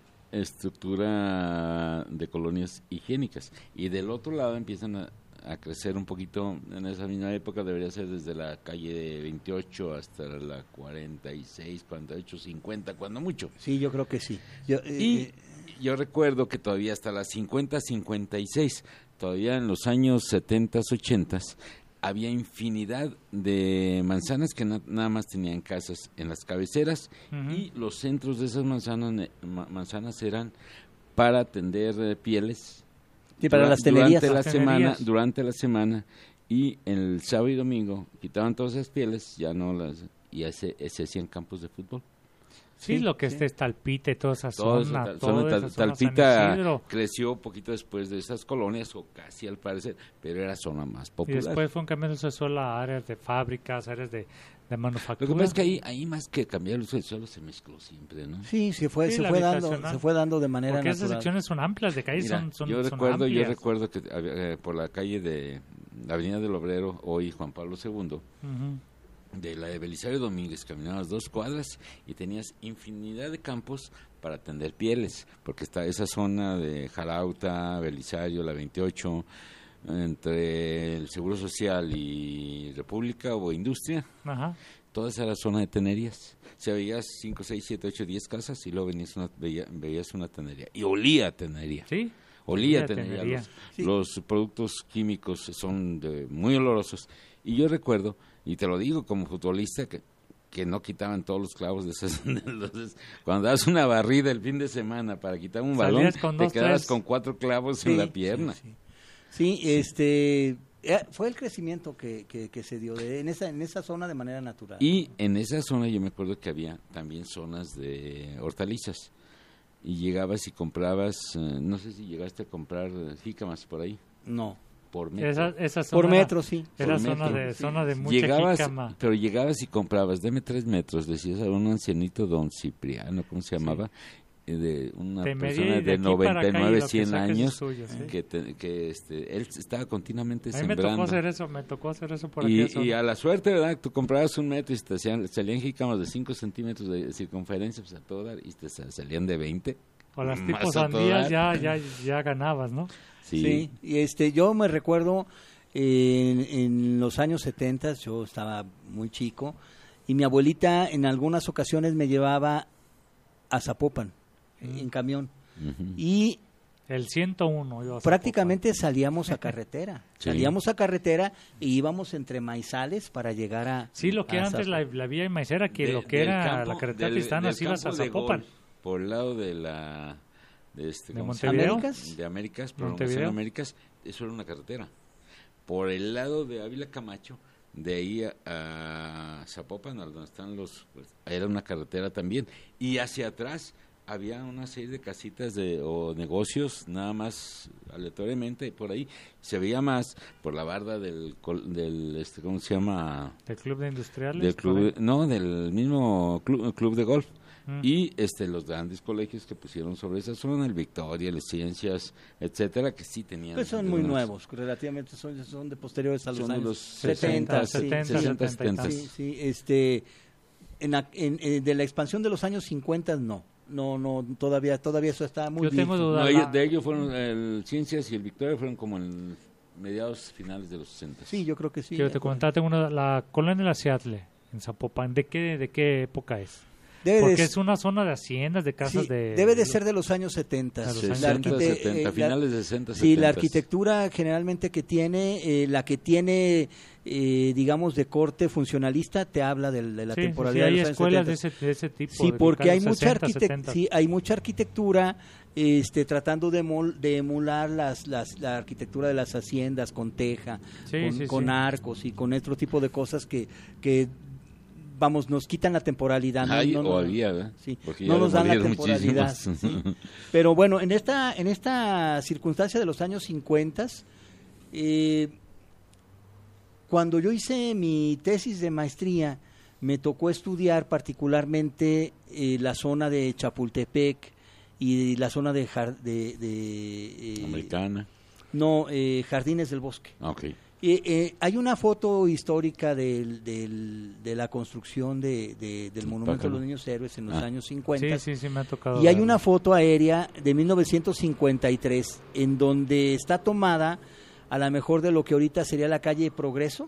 estructura de colonias higiénicas, y del otro lado empiezan a crecer un poquito. En esa misma época debería ser desde la calle de 28 hasta la 46, 48, 50, cuando mucho. Sí, yo creo que sí. Y yo recuerdo que todavía hasta las 50, 56, todavía en los años 70, 80, había infinidad de manzanas que nada más tenían casas en las cabeceras, y los centros de esas manzanas eran para atender pieles. Sí, para las tenerías. Durante la semana, y el sábado y domingo quitaban todas esas pieles, ya no las, y se hacían campos de fútbol. Sí, lo que es Talpita y toda esa zona. Talpita San Isidro. creció un poquito después de esas colonias, o casi al parecer, pero era zona más Y popular. después fueron cambiando el suelo a áreas de fábricas, áreas de manufactura. Lo que pasa es que ahí más que cambiar el uso del suelo se mezcló siempre, ¿no? Sí, se fue la dando de manera Porque natural. esas secciones son amplias, de calles Mira, son yo amplias. recuerdo que por la calle de la Avenida del Obrero, hoy Juan Pablo II, Ujú. de la de Belisario Domínguez, caminabas 2 cuadras y tenías infinidad de campos para atender pieles, porque está esa zona de Jarauta, Belisario, la 28, entre el Seguro Social y República o Industria, Ajá. toda esa era zona de tenerías. O sea, veías 5, 6, 7, 8, 10 casas, y luego veías una tenería, y olía a tenería. Sí. Olía a Tenería. tenería. Sí. Los productos químicos son muy olorosos. Y yo recuerdo, y te lo digo como futbolista, que no quitaban todos los clavos de esas. Entonces, cuando das una barrida el fin de semana para quitar un balón, Salías con te 2, quedabas 3. con 4 clavos en la pierna. Sí, fue el crecimiento que se dio en esa zona de manera natural. Y en esa zona yo me acuerdo que había también zonas de hortalizas. Y llegabas y comprabas, no sé si llegaste a comprar jícamas por ahí. No. Por metro. Esa zona Por metro, sí. Era Por zona metro. zona de mucha jícama. Pero llegabas y comprabas, deme 3 metros, decías a un ancianito, don Cipriano, ¿cómo se llamaba? De una Te medía persona y de de aquí para acá y 99, lo que 100 saques es años, tuyo, sí. él estaba continuamente A mí me sembrando. tocó hacer eso por Y, aquí. y a la suerte, ¿verdad? Tú comprabas 1 metro y te salían jícamas de 5 centímetros de circunferencia, pues a todo dar, y te salían de 20. O las Más tipos a todo sandías dar. ya ganabas, ¿no? Sí, y yo me recuerdo en los años 70, yo estaba muy chico, y mi abuelita en algunas ocasiones me llevaba a Zapopan en camión. Ujú. Y El 101. Iba a prácticamente salíamos a carretera. Sí. Salíamos a carretera e íbamos entre maizales para llegar a... Sí, lo que a era antes Zapopan. la vía de maicera, que lo que Del era campo- la carretera del- Tristana, del si ibas a campo de Zapopan. golf, por el lado de la ¿cómo se llama? Montevideo. ¿Américas? De Américas, prolongación Montevideo. Américas, eso era una carretera. Por el lado de Ávila Camacho, de ahí a Zapopan, a donde están era una carretera también. Y hacia atrás había una serie de casitas o negocios, nada más aleatoriamente, por ahí. Se veía más por la barda del ¿cómo se llama? Del Club de Industriales. Del por ahí. club, no, del mismo club de golf. Mm. Y los grandes colegios que pusieron sobre esa zona, el Victoria, las Ciencias, etcétera, que sí tenían. Pues son muy unos- nuevos, relativamente son de posteriores a los Son de años los 70, 70, 60, 70. 70. Sí, de la expansión de los años 50 no, todavía eso está muy Yo tengo virgen. duda. No, de ellos fueron el Ciencias y el Victoria fueron como en mediados finales de los 60. Sí, yo creo que sí. Quiero te comentaba, tengo la colonia de la Seattle, en Zapopan. ¿De qué época es? Porque es una zona de haciendas, de casas sí, de... debe de ser de los años 70. 60, 70, finales de 60, 70. Sí, la arquitectura generalmente que tiene, la que tiene, digamos, de corte funcionalista, te habla de la temporalidad sí, de hay los escuelas años 70. de ese tipo. Sí, porque hay mucha, 60, sí, hay mucha arquitectura tratando de emular la arquitectura de las haciendas con teja, con arcos y con otro tipo de cosas que vamos, nos quitan la temporalidad. Sí, no nos dan la temporalidad. Sí. Pero bueno, en esta circunstancia de los años 50, cuando yo hice mi tesis de maestría, me tocó estudiar particularmente la zona de Chapultepec y la zona de Americana. No, Jardines del Bosque. Okay. Hay una foto histórica de la construcción del Monumento a los Niños Héroes en los años 50. Sí, me ha tocado. Y hay una foto aérea de 1953 en donde está tomada a lo mejor de lo que ahorita sería la calle Progreso,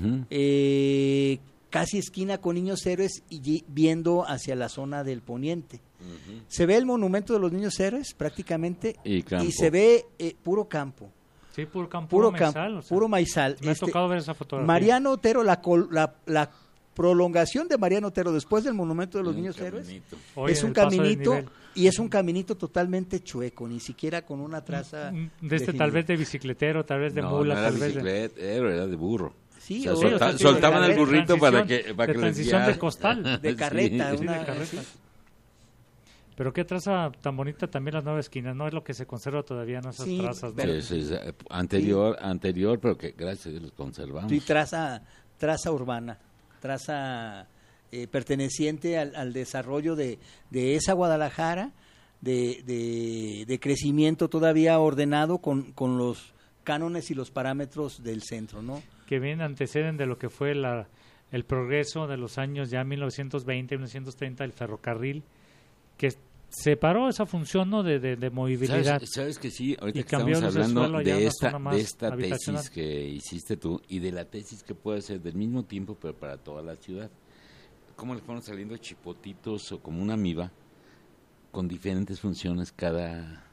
casi esquina con Niños Héroes y viendo hacia la zona del poniente. Se ve el Monumento de los Niños Héroes prácticamente y se ve puro campo. Sí, puro campo, puro maizal. Me ha tocado ver esa fotografía. Mariano Otero, la prolongación de Mariano Otero después del Monumento de los Niños Héroes es un caminito y es un caminito totalmente chueco, ni siquiera con una traza tal vez de bicicletero, tal vez de mula, tal vez era de burro. Sí, soltaban el burrito para que transición de costal, de carreta, de carreta. Pero qué traza tan bonita también las 9 esquinas, ¿no? Es lo que se conserva todavía, ¿no? Esas trazas. Anterior, pero que gracias a Dios los conservamos. Sí, traza urbana, traza perteneciente al desarrollo de esa Guadalajara, de crecimiento todavía ordenado con los cánones y los parámetros del centro, ¿no? Que bien anteceden de lo que fue el progreso de los años ya 1920, 1930, el ferrocarril, que separó esa función, ¿no? de movilidad. ¿Sabes que sí? Ahorita que estamos hablando de esta tesis que hiciste tú y de la tesis que puede ser del mismo tiempo pero para toda la ciudad. ¿Cómo le fueron saliendo chipotitos o como una amiba con diferentes funciones cada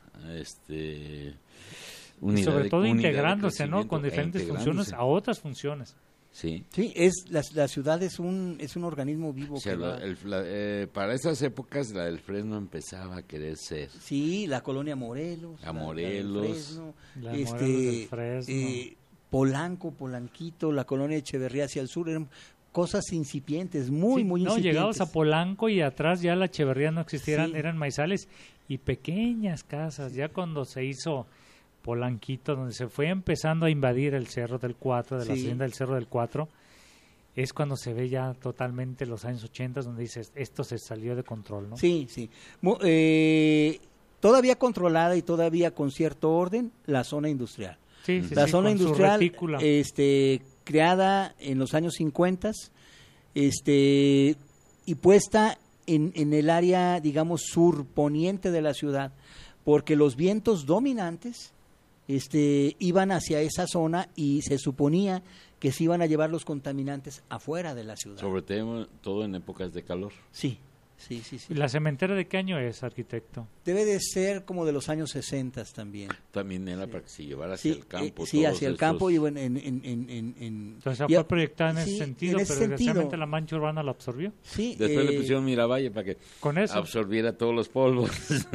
unidad? Sobre todo integrándose, ¿no? Con diferentes funciones a otras funciones. Sí, la ciudad es un organismo vivo. O sea, para esas épocas la del Fresno empezaba a querer ser. Sí, la colonia Morelos. La del Fresno. Polanquito, la colonia Echeverría hacia el sur, eran cosas incipientes, muy incipientes. Llegados a Polanco y atrás ya la Echeverría no existieran, eran maizales y pequeñas casas. Ya cuando se hizo Polanquito, donde se fue empezando a invadir el Cerro del Cuatro, de la hacienda del Cerro del Cuatro, es cuando se ve ya totalmente los años 80, donde dices, esto se salió de control, ¿no? Sí. Todavía controlada y todavía con cierto orden, la zona industrial. La zona industrial, creada en los años 50, y puesta en el área, digamos, surponiente de la ciudad, porque los vientos dominantes iban hacia esa zona y se suponía que se iban a llevar los contaminantes afuera de la ciudad. Sobre todo en épocas de calor. Sí. ¿Y la cementera de qué año es, arquitecto? Debe de ser como de los años 60 también. También era para que se llevara hacia el campo. Hacia el campo y bueno, Entonces fue proyectada en ese sentido, pero desgraciadamente la mancha urbana la absorbió. Sí. Después le pusieron Miravalle para que absorbiera todos los polvos.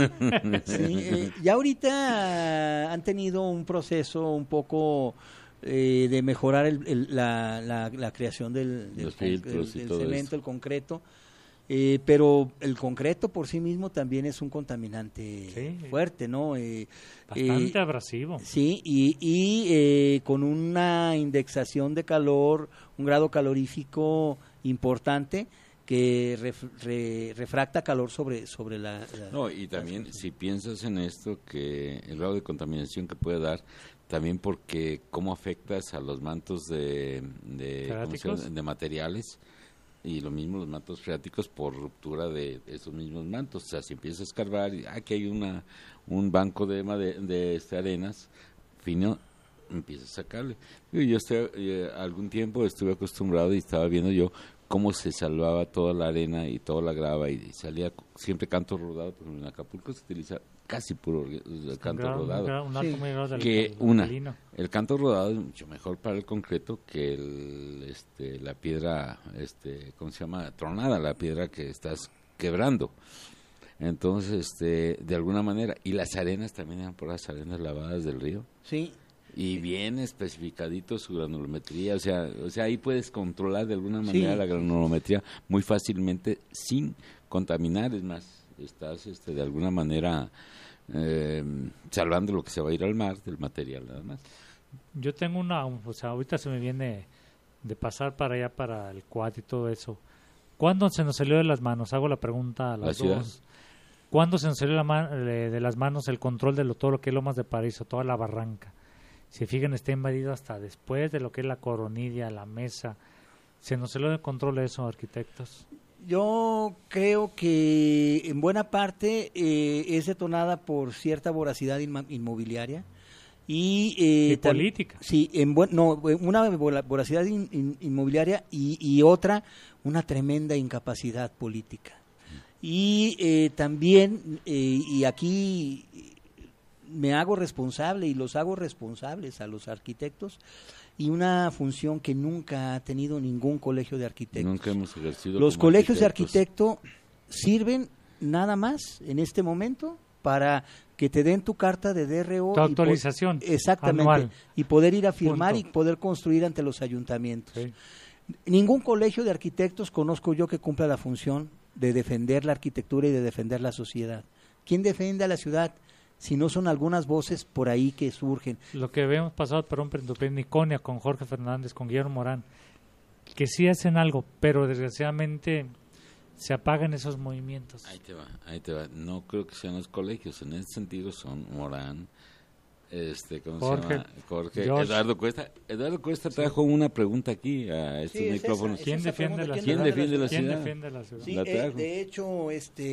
Ya ahorita han tenido un proceso un poco de mejorar la creación del cemento, el concreto. Pero el concreto por sí mismo también es un contaminante fuerte, ¿no? Bastante abrasivo. Sí, y con una indexación de calor, un grado calorífico importante que refracta calor sobre la... No, y también si piensas en esto, que el grado de contaminación que puede dar, también porque cómo afectas a los mantos de materiales, y lo mismo los mantos freáticos por ruptura de esos mismos mantos. O sea, si empiezas a escarbar, aquí hay un banco de arenas fino, empiezas a sacarle. Yo algún tiempo estuve acostumbrado y estaba viendo yo cómo se salvaba toda la arena y toda la grava y salía siempre canto rodado, porque en Acapulco se utiliza casi puro canto rodado. Un arco muy grande Que del el canto rodado es mucho mejor para el concreto que la piedra, ¿cómo se llama? Tronada, la piedra que estás quebrando. Entonces, de alguna manera, y las arenas también eran por las arenas lavadas del río. Sí. Y bien especificadito su granulometría, o sea, ahí puedes controlar de alguna manera la granulometría muy fácilmente sin contaminar, es más, estás de alguna manera salvando lo que se va a ir al mar del material nada más. Yo tengo ahorita se me viene de pasar para allá, para el Cuat y todo eso. ¿Cuándo se nos salió de las manos? Hago la pregunta a las dos. ¿Cuándo se nos salió de las manos el control de todo lo que es Lomas de Paraíso, toda la barranca? Si fijan, está invadido hasta después de lo que es la Coronilla, la Mesa. ¿Se nos salió de control eso, arquitectos? Yo creo que en buena parte es detonada por cierta voracidad inmobiliaria y política. Sí, una voracidad inmobiliaria y otra, una tremenda incapacidad política. Y también, y aquí me hago responsable y los hago responsables a los arquitectos, y una función que nunca ha tenido ningún colegio de arquitectos. Nunca hemos ejercido. Los colegios de arquitecto sirven nada más en este momento para que te den tu carta de DRO. Tu actualización exactamente, anual. Y poder ir a firmar y poder construir ante los ayuntamientos. Sí. Ningún colegio de arquitectos conozco yo que cumpla la función de defender la arquitectura y de defender la sociedad. ¿Quién defiende a la ciudad? Si no son algunas voces por ahí que surgen. Lo que habíamos pasado en Iconia con Jorge Fernández, con Guillermo Morán, que sí hacen algo, pero desgraciadamente se apagan esos movimientos. Ahí te va. No creo que sean los colegios, en ese sentido son Morán, ¿cómo Jorge, se llama? Jorge, Eduardo Cuesta. Eduardo Cuesta trajo una pregunta aquí a estos micrófonos. ¿Quién defiende la ciudad? ¿Quién defiende la ciudad? Sí, de hecho,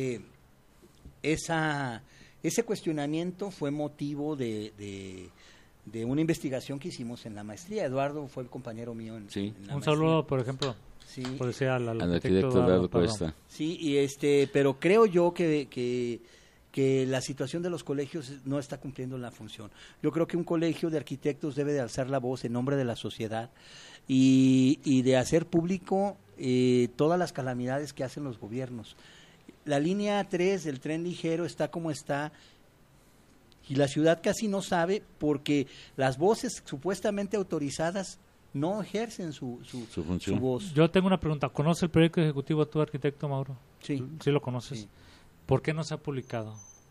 ese cuestionamiento fue motivo de una investigación que hicimos en la maestría. Eduardo fue el compañero mío en la maestría. Un saludo, por ejemplo, por decir al arquitecto Eduardo Cuesta. Sí, pero creo yo que la situación de los colegios no está cumpliendo la función. Yo creo que un colegio de arquitectos debe de alzar la voz en nombre de la sociedad y de hacer público todas las calamidades que hacen los gobiernos. La línea 3 del tren ligero está como está y la ciudad casi no sabe porque las voces supuestamente autorizadas no ejercen su voz. Yo tengo una pregunta. ¿Conoce el proyecto ejecutivo tu arquitecto, Mauro? Sí. ¿Sí lo conoces? Sí. ¿Por qué no se ha publicado?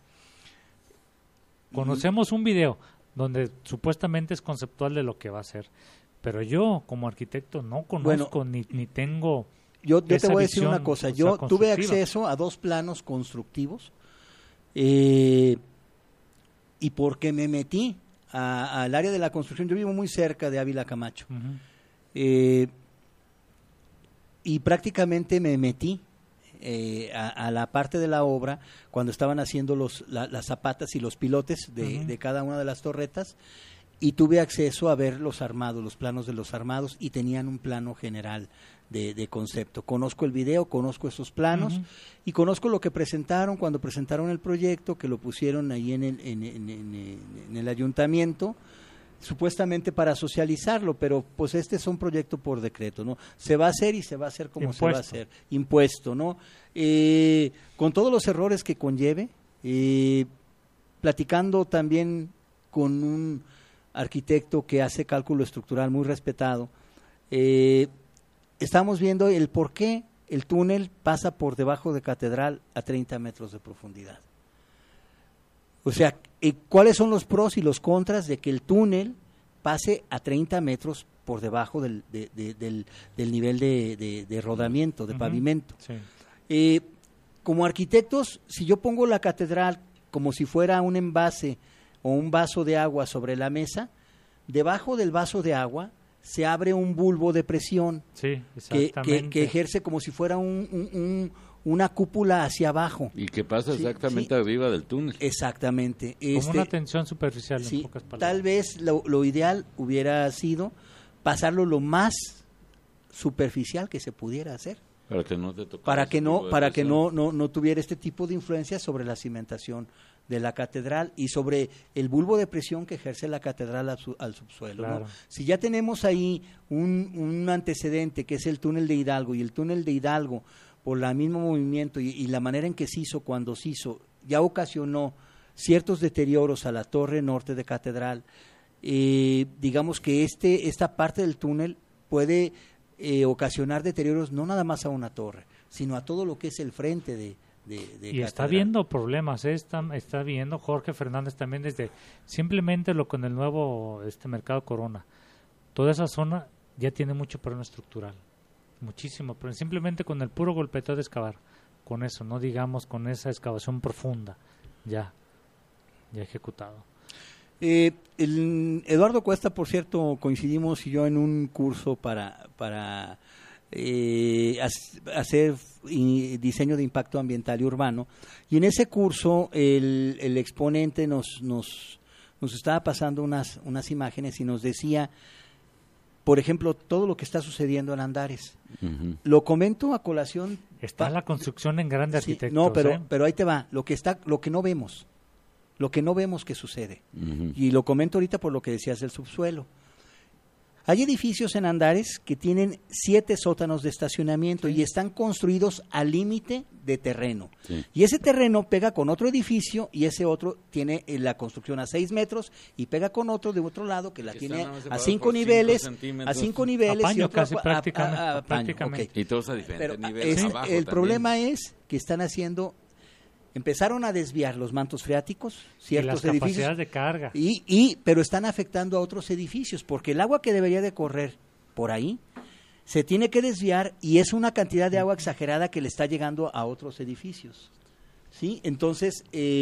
Conocemos un video donde supuestamente es conceptual de lo que va a ser, pero yo como arquitecto no conozco ni tengo... Yo te voy a decir una cosa, yo tuve acceso a 2 planos constructivos y porque me metí al área de la construcción, yo vivo muy cerca de Ávila Camacho, y prácticamente me metí a la parte de la obra cuando estaban haciendo las zapatas y los pilotes de cada una de las torretas, y tuve acceso a ver los planos de los armados, y tenían un plano general de concepto. Conozco el video, conozco esos planos y conozco lo que presentaron cuando presentaron el proyecto, que lo pusieron ahí en el ayuntamiento, supuestamente para socializarlo, pero pues es un proyecto por decreto, ¿no? Se va a hacer y se va a hacer como se va a hacer, impuesto, ¿no? Con todos los errores que conlleve, platicando también con un arquitecto que hace cálculo estructural muy respetado, estamos viendo el por qué el túnel pasa por debajo de Catedral a 30 metros de profundidad. O sea, ¿cuáles son los pros y los contras de que el túnel pase a 30 metros por debajo del nivel de rodamiento, de pavimento? Sí. Como arquitectos, si yo pongo la catedral como si fuera un envase o un vaso de agua sobre la mesa, debajo del vaso de agua se abre un bulbo de presión que ejerce como si fuera una cúpula hacia abajo. Y que pasa exactamente arriba del túnel. Exactamente. Como una tensión superficial, en pocas palabras. Tal vez lo ideal hubiera sido pasarlo lo más superficial que se pudiera hacer. Para que no te toque Para que no tuviera este tipo de influencia sobre la cimentación de la catedral y sobre el bulbo de presión que ejerce la catedral al subsuelo. Claro. ¿No? Si ya tenemos ahí un antecedente que es el túnel de Hidalgo, y el túnel de Hidalgo, por el mismo movimiento y la manera en que se hizo cuando se hizo, ya ocasionó ciertos deterioros a la torre norte de catedral, digamos que esta parte del túnel puede ocasionar deterioros no nada más a una torre, sino a todo lo que es el frente de y catedral. está viendo problemas, está viendo Jorge Fernández también desde simplemente lo con el nuevo mercado Corona. Toda esa zona ya tiene mucho problema estructural, muchísimo, pero simplemente con el puro golpeteo de excavar, con eso, no digamos con esa excavación profunda, ya ejecutado. Eduardo Cuesta, por cierto, coincidimos y yo en un curso para hacer diseño de impacto ambiental y urbano, y en ese curso el exponente nos estaba pasando unas imágenes y nos decía, por ejemplo, todo lo que está sucediendo en Andares. Uh-huh. Lo comento a colación. Está la construcción en grande, sí, arquitectos. No, pero ahí te va, lo que no vemos que sucede. Uh-huh. Y lo comento ahorita por lo que decías del subsuelo. Hay edificios en Andares que tienen 7 sótanos de estacionamiento, sí, y están construidos al límite de terreno. Sí. Y ese terreno pega con otro edificio y ese otro tiene la construcción a 6 metros y pega con otro de otro lado que la tiene a 5 niveles. A 5 niveles. A paño, y otro casi prácticamente. Okay. Y todos a diferentes niveles. El también. problema es que empezaron a desviar los mantos freáticos, ciertos y las edificios, capacidades de carga. Pero están afectando a otros edificios, porque el agua que debería de correr por ahí se tiene que desviar y es una cantidad de agua exagerada que le está llegando a otros edificios. ¿Sí? Entonces,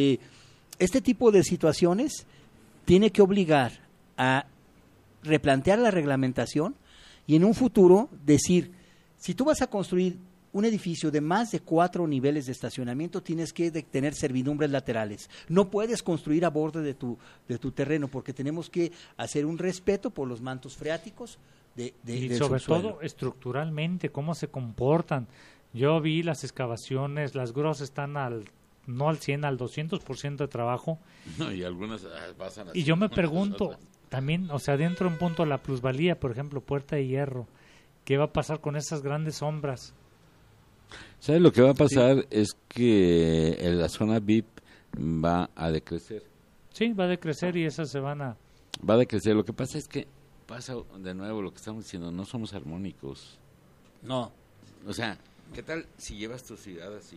este tipo de situaciones tiene que obligar a replantear la reglamentación y en un futuro decir, si tú vas a construir un edificio de más de 4 niveles de estacionamiento, tienes que tener servidumbres laterales. No puedes construir a borde de tu terreno, porque tenemos que hacer un respeto por los mantos freáticos y sobre todo estructuralmente, cómo se comportan. Yo vi las excavaciones, las grúas están no al 100, al 200% de trabajo. No, y algunas pasan así. Y yo me pregunto, también, dentro de un punto la plusvalía, por ejemplo, Puerta de Hierro, ¿qué va a pasar con esas grandes sombras? ¿Sabes lo que va a pasar? Sí. Es que la zona VIP va a decrecer. Sí, va a decrecer y esas se van a... Va a decrecer. Lo que pasa es que pasa de nuevo lo que estamos diciendo, no somos armónicos. No. O sea, ¿qué tal si llevas tu ciudad así?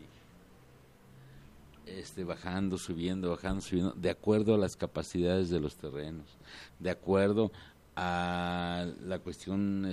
Bajando, subiendo, de acuerdo a las capacidades de los terrenos, de acuerdo a la cuestión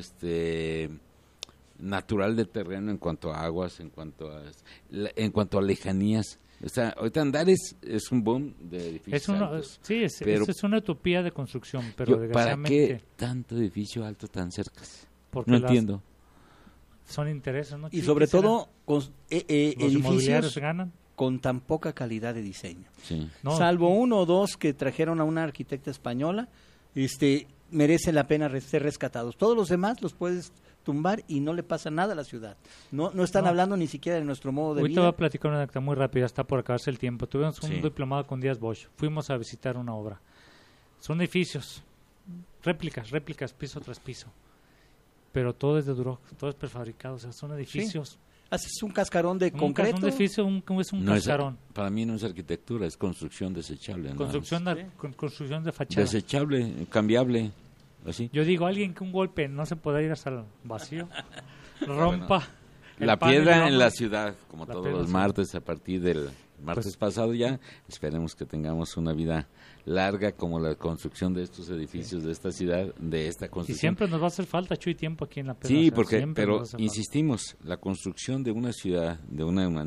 natural del terreno en cuanto a aguas, en cuanto a lejanías. O sea, ahorita Andares es un boom de edificios altos. Sí, es una utopía de construcción, pero desgraciadamente... ¿Para qué tanto edificio alto tan cerca? Porque no entiendo. Son intereses, ¿no? Y sobre todo, edificios ganan con tan poca calidad de diseño. Sí. No, salvo 1 o 2 que trajeron a una arquitecta española, merece la pena ser rescatados. Todos los demás los puedes tumbar y no le pasa nada a la ciudad. No están hablando ni siquiera de nuestro modo de vida. Ahorita voy a platicar una anécdota muy rápida, está por acabarse el tiempo. Tuvimos un diplomado con Díaz Bosch. Fuimos a visitar una obra. Son edificios, réplicas, piso tras piso. Pero todo es de Duroc, todo es prefabricado. O sea, son edificios... Sí. Haces un cascarón de concreto. Un edificio es un cascarón. Para mí no es arquitectura, es construcción desechable. Construcción de fachada. Desechable, cambiable, así. Yo digo, alguien que un golpe no se pueda ir hasta el vacío, rompa. La piedra en la ciudad, como todos los martes, a partir del martes pasado ya, esperemos que tengamos una vida larga como la construcción de estos edificios de esta ciudad, de esta construcción. Y siempre nos va a hacer falta, Chuy, tiempo aquí en la Pedra. Sí, pero insistimos, la construcción de una ciudad, de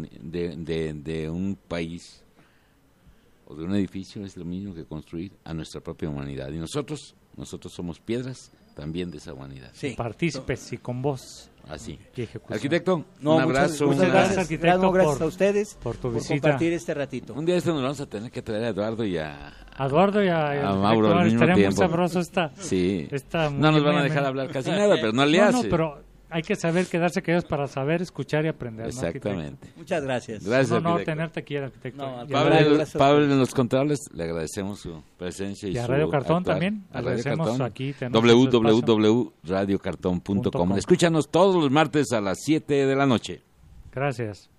un país o de un edificio es lo mismo que construir a nuestra propia humanidad. Y nosotros somos piedras también de esa humanidad. Sí. Partícipes y con voz. Así. Y arquitecto, un abrazo. Muchas gracias, arquitecto, gracias a ustedes por tu visita. Por compartir este ratito. Un día nos vamos a tener que traer a Eduardo y a Mauro al mismo tiempo. Muy sabroso sí. Esta no nos van a dejar hablar casi nada, pero no le hace. No, pero hay que saber quedarse callados para saber escuchar y aprender. ¿No, Exactamente. Muchas gracias. Gracias, un honor arquitecto. tenerte aquí, arquitecto. No, al Y contrario. Pablo en los controles, le agradecemos su presencia Y a su Radio Cartón actuar. también, A Radio agradecemos Cartón, aquí, tenemos este www.radiocartón.com. Escúchanos todos los martes a las 7 de la noche. Gracias.